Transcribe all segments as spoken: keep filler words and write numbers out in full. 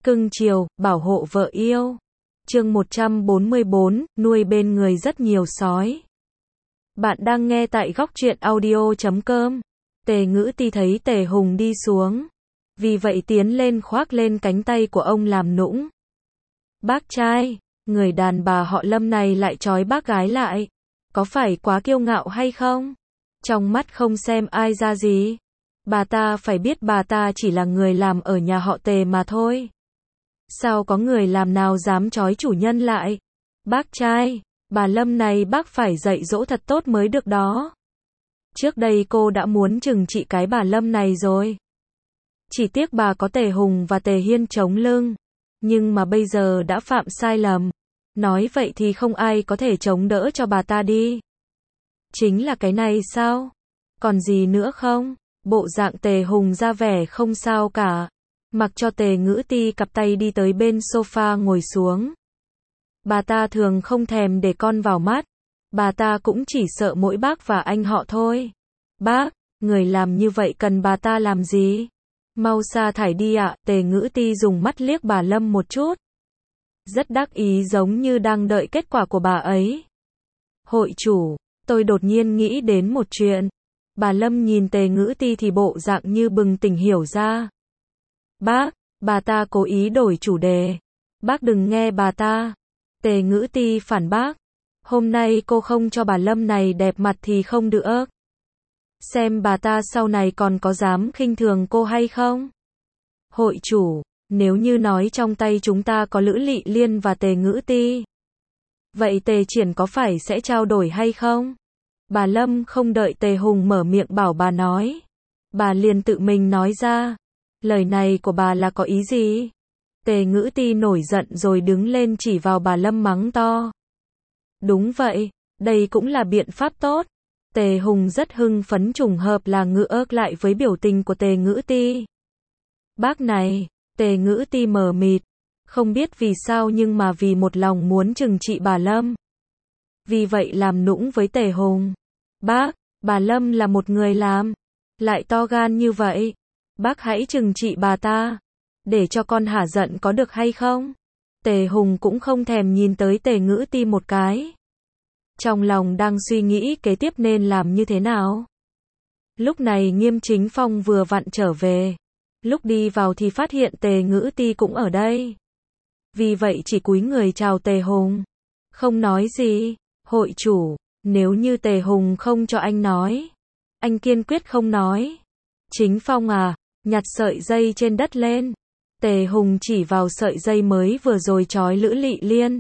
cưng chiều, bảo hộ vợ yêu. Chương một trăm bốn mươi bốn, nuôi bên người rất nhiều sói. Bạn đang nghe tại góc truyện audio chấm com. Tề Ngữ Ti thấy Tề Hùng đi xuống, vì vậy tiến lên khoác lên cánh tay của ông làm nũng. Bác trai, người đàn bà họ Lâm này lại trói bác gái lại, có phải quá kiêu ngạo hay không? Trong mắt không xem ai ra gì. Bà ta phải biết bà ta chỉ là người làm ở nhà họ Tề mà thôi. Sao có người làm nào dám trói chủ nhân lại? Bác trai, bà Lâm này bác phải dạy dỗ thật tốt mới được đó. Trước đây cô đã muốn trừng trị cái bà Lâm này rồi. Chỉ tiếc bà có Tề Hùng và Tề Hiên chống lưng. Nhưng mà bây giờ đã phạm sai lầm. Nói vậy thì không ai có thể chống đỡ cho bà ta đi. Chính là cái này sao? Còn gì nữa không? Bộ dạng Tề Hùng ra vẻ không sao cả. Mặc cho Tề Ngữ Ti cặp tay đi tới bên sofa ngồi xuống. Bà ta thường không thèm để con vào mắt. Bà ta cũng chỉ sợ mỗi bác và anh họ thôi. Bác, người làm như vậy cần bà ta làm gì? Mau sa thải đi ạ. Tề Ngữ Ti dùng mắt liếc bà Lâm một chút. Rất đắc ý giống như đang đợi kết quả của bà ấy. Hội chủ, tôi đột nhiên nghĩ đến một chuyện. Bà Lâm nhìn Tề Ngữ Ti thì bộ dạng như bừng tỉnh hiểu ra. Bác, bà ta cố ý đổi chủ đề. Bác đừng nghe bà ta. Tề Ngữ Ti phản bác. Hôm nay cô không cho bà Lâm này đẹp mặt thì không được. Xem bà ta sau này còn có dám khinh thường cô hay không? Hội chủ, nếu như nói trong tay chúng ta có Lữ Lị Liên và Tề Ngữ Ti, vậy Tề Triển có phải sẽ trao đổi hay không? Bà Lâm không đợi Tề Hùng mở miệng bảo bà nói. Bà liền tự mình nói ra. Lời này của bà là có ý gì? Tề Ngữ Ti nổi giận rồi đứng lên chỉ vào bà Lâm mắng to. Đúng vậy, đây cũng là biện pháp tốt. Tề Hùng rất hưng phấn, trùng hợp là ngựa ớt lại với biểu tình của Tề Ngữ Ti. Bác này, Tề Ngữ Ti mờ mịt, không biết vì sao nhưng mà vì một lòng muốn trừng trị bà Lâm. Vì vậy làm nũng với Tề Hùng. Bác, bà Lâm là một người làm, lại to gan như vậy. Bác hãy trừng trị bà ta, để cho con hả giận có được hay không? Tề Hùng cũng không thèm nhìn tới Tề Ngữ Ti một cái. Trong lòng đang suy nghĩ kế tiếp nên làm như thế nào. Lúc này Nghiêm Chính Phong vừa vặn trở về. Lúc đi vào thì phát hiện Tề Ngữ Ti cũng ở đây. Vì vậy chỉ cúi người chào Tề Hùng. Không nói gì. Hội chủ, nếu như Tề Hùng không cho anh nói, anh kiên quyết không nói. Chính Phong à, nhặt sợi dây trên đất lên. Tề Hùng chỉ vào sợi dây mới vừa rồi trói Lữ Lị Liên.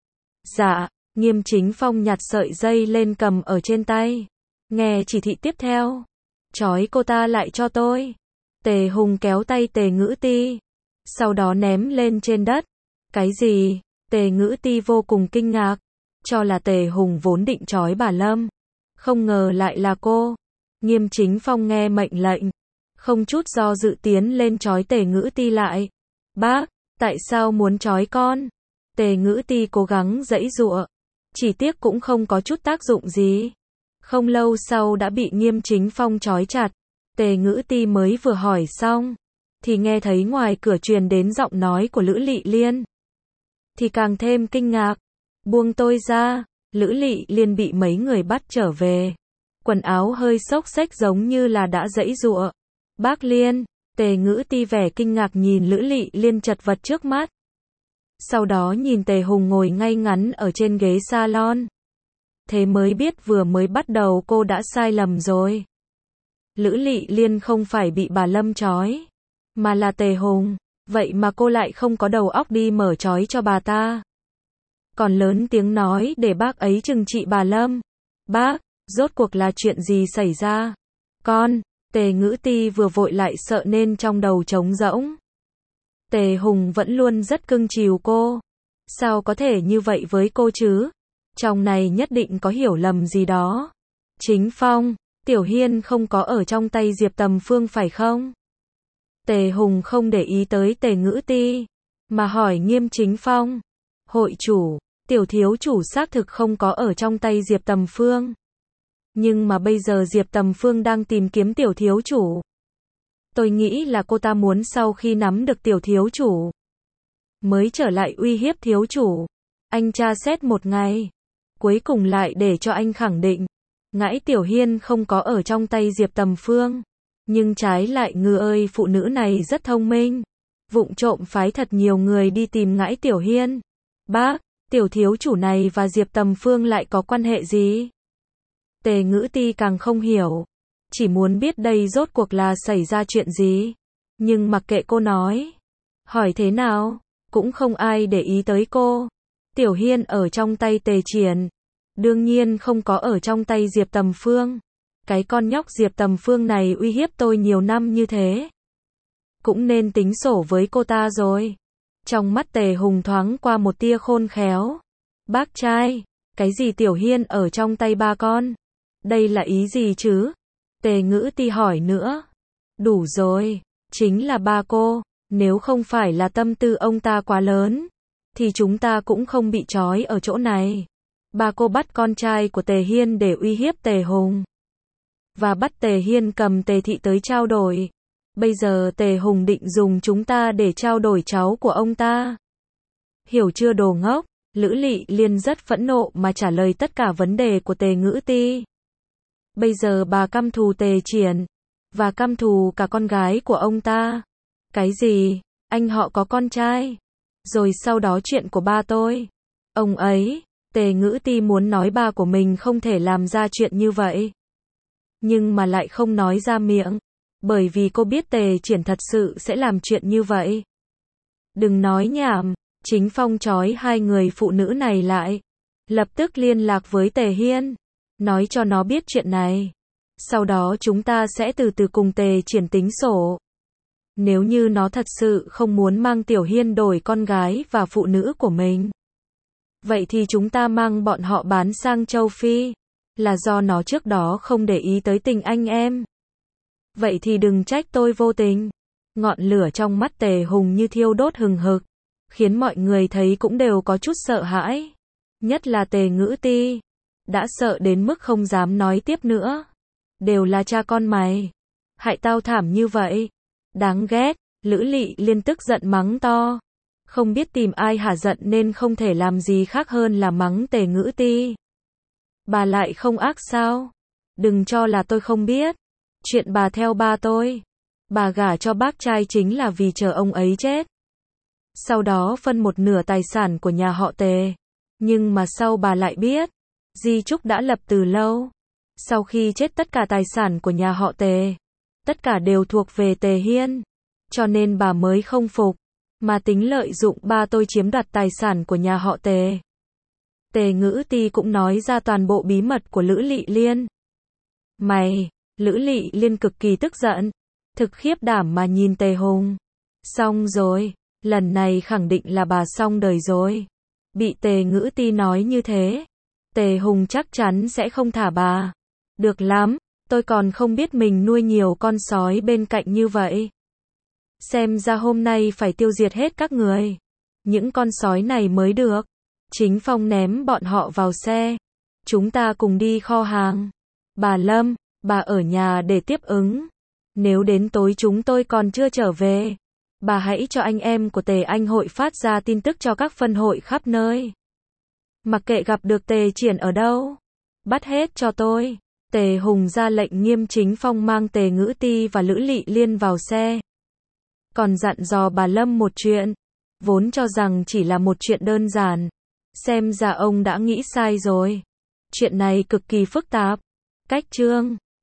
Dạ, Nghiêm Chính Phong nhặt sợi dây lên cầm ở trên tay. Nghe chỉ thị tiếp theo. Trói cô ta lại cho tôi. Tề Hùng kéo tay Tề Ngữ Ti. Sau đó ném lên trên đất. Cái gì? Tề Ngữ Ti vô cùng kinh ngạc. Cho là Tề Hùng vốn định trói bà Lâm. Không ngờ lại là cô. Nghiêm Chính Phong nghe mệnh lệnh. Không chút do dự tiến lên trói Tề Ngữ Ti lại. Bác, tại sao muốn trói con? Tề Ngữ Ti cố gắng giãy giụa. Chỉ tiếc cũng không có chút tác dụng gì. Không lâu sau đã bị Nghiêm Chính Phong trói chặt. Tề Ngữ Ti mới vừa hỏi xong, thì nghe thấy ngoài cửa truyền đến giọng nói của Lữ Lị Liên. Thì càng thêm kinh ngạc. Buông tôi ra. Lữ Lị Liên bị mấy người bắt trở về. Quần áo hơi xốc xếch giống như là đã giãy giụa. Bác Liên, Tề Ngữ Ti vẻ kinh ngạc nhìn Lữ Lị Liên chật vật trước mắt. Sau đó nhìn Tề Hùng ngồi ngay ngắn ở trên ghế salon. Thế mới biết vừa mới bắt đầu cô đã sai lầm rồi. Lữ Lị Liên không phải bị bà Lâm trói, mà là Tề Hùng. Vậy mà cô lại không có đầu óc đi mở trói cho bà ta. Còn lớn tiếng nói để bác ấy trừng trị bà Lâm. Bác, rốt cuộc là chuyện gì xảy ra? Con, Tề Ngữ Ti vừa vội lại sợ nên trong đầu trống rỗng. Tề Hùng vẫn luôn rất cưng chiều cô. Sao có thể như vậy với cô chứ? Trong này nhất định có hiểu lầm gì đó. Chính Phong, Tiểu Hiên không có ở trong tay Diệp Tầm Phương phải không? Tề Hùng không để ý tới Tề Ngữ Ti, mà hỏi Nghiêm Chính Phong. Hội chủ, Tiểu thiếu chủ xác thực không có ở trong tay Diệp Tầm Phương. Nhưng mà bây giờ Diệp Tầm Phương đang tìm kiếm Tiểu thiếu chủ. Tôi nghĩ là cô ta muốn sau khi nắm được Tiểu thiếu chủ, mới trở lại uy hiếp thiếu chủ. Anh tra xét một ngày, cuối cùng lại để cho anh khẳng định, Ngãi Tiểu Hiên không có ở trong tay Diệp Tầm Phương. Nhưng trái lại ngư ơi phụ nữ này rất thông minh, vụng trộm phái thật nhiều người đi tìm Ngãi Tiểu Hiên. Bác, tiểu thiếu chủ này và Diệp Tầm Phương lại có quan hệ gì? Tề Ngữ Ti càng không hiểu, chỉ muốn biết đây rốt cuộc là xảy ra chuyện gì. Nhưng mặc kệ cô nói, hỏi thế nào, cũng không ai để ý tới cô. Tiểu Hiên ở trong tay Tề Triển, đương nhiên không có ở trong tay Diệp Tầm Phương. Cái con nhóc Diệp Tầm Phương này uy hiếp tôi nhiều năm như thế, cũng nên tính sổ với cô ta rồi. Trong mắt Tề Hùng thoáng qua một tia khôn khéo. Bác trai, cái gì Tiểu Hiên ở trong tay ba con? Đây là ý gì chứ? Tề Ngữ Ti hỏi nữa. Đủ rồi, chính là ba cô, nếu không phải là tâm tư ông ta quá lớn, thì chúng ta cũng không bị trói ở chỗ này. Ba cô bắt con trai của Tề Hiên để uy hiếp Tề Hùng, và bắt Tề Hiên cầm Tề Thị tới trao đổi. Bây giờ Tề Hùng định dùng chúng ta để trao đổi cháu của ông ta. Hiểu chưa đồ ngốc? Lữ Lị Liên rất phẫn nộ mà trả lời tất cả vấn đề của Tề Ngữ Ti. Bây giờ bà căm thù Tề Triển, và căm thù cả con gái của ông ta. Cái gì? Anh họ có con trai? Rồi sau đó chuyện của ba tôi. Ông ấy, Tề Ngữ Ti muốn nói ba của mình không thể làm ra chuyện như vậy, nhưng mà lại không nói ra miệng, bởi vì cô biết Tề Triển thật sự sẽ làm chuyện như vậy. Đừng nói nhảm, Chính Phong trói hai người phụ nữ này lại, lập tức liên lạc với Tề Hiên, nói cho nó biết chuyện này. Sau đó chúng ta sẽ từ từ cùng Tề Triển tính sổ. Nếu như nó thật sự không muốn mang Tiểu Hiên đổi con gái và phụ nữ của mình, vậy thì chúng ta mang bọn họ bán sang châu Phi. Là do nó trước đó không để ý tới tình anh em. Vậy thì đừng trách tôi vô tình. Ngọn lửa trong mắt Tề Hùng như thiêu đốt hừng hực, khiến mọi người thấy cũng đều có chút sợ hãi. Nhất là Tề Ngữ Ti, đã sợ đến mức không dám nói tiếp nữa. Đều là cha con mày, hại tao thảm như vậy. Đáng ghét, Lữ Lị Liên tức giận mắng to. Không biết tìm ai hả giận nên không thể làm gì khác hơn là mắng Tề Ngữ Ti. Bà lại không ác sao? Đừng cho là tôi không biết. Chuyện bà theo ba tôi, bà gả cho bác trai chính là vì chờ ông ấy chết. Sau đó phân một nửa tài sản của nhà họ Tề. Nhưng mà sau bà lại biết, di chúc đã lập từ lâu. Sau khi chết tất cả tài sản của nhà họ Tề, tất cả đều thuộc về Tề Hiên. Cho nên bà mới không phục, mà tính lợi dụng ba tôi chiếm đoạt tài sản của nhà họ Tề. Tề Ngữ Ti cũng nói ra toàn bộ bí mật của Lữ Lị Liên. Mày, Lữ Lị Liên cực kỳ tức giận, thực khiếp đảm mà nhìn Tề Hùng. Xong rồi, lần này khẳng định là bà xong đời rồi. Bị Tề Ngữ Ti nói như thế, Tề Hùng chắc chắn sẽ không thả bà. Được lắm, tôi còn không biết mình nuôi nhiều con sói bên cạnh như vậy. Xem ra hôm nay phải tiêu diệt hết các người. Những con sói này mới được. Chính Phong ném bọn họ vào xe. Chúng ta cùng đi kho hàng. Bà Lâm, bà ở nhà để tiếp ứng. Nếu đến tối chúng tôi còn chưa trở về, bà hãy cho anh em của Tề Anh hội phát ra tin tức cho các phân hội khắp nơi. Mặc kệ gặp được Tề Triển ở đâu, bắt hết cho tôi. Tề Hùng ra lệnh nghiêm. Chính Phong mang Tề Ngữ Ti và Lữ Lị Liên vào xe. Còn dặn dò bà Lâm một chuyện, vốn cho rằng chỉ là một chuyện đơn giản. Xem ra ông đã nghĩ sai rồi. Chuyện này cực kỳ phức tạp. Cách chương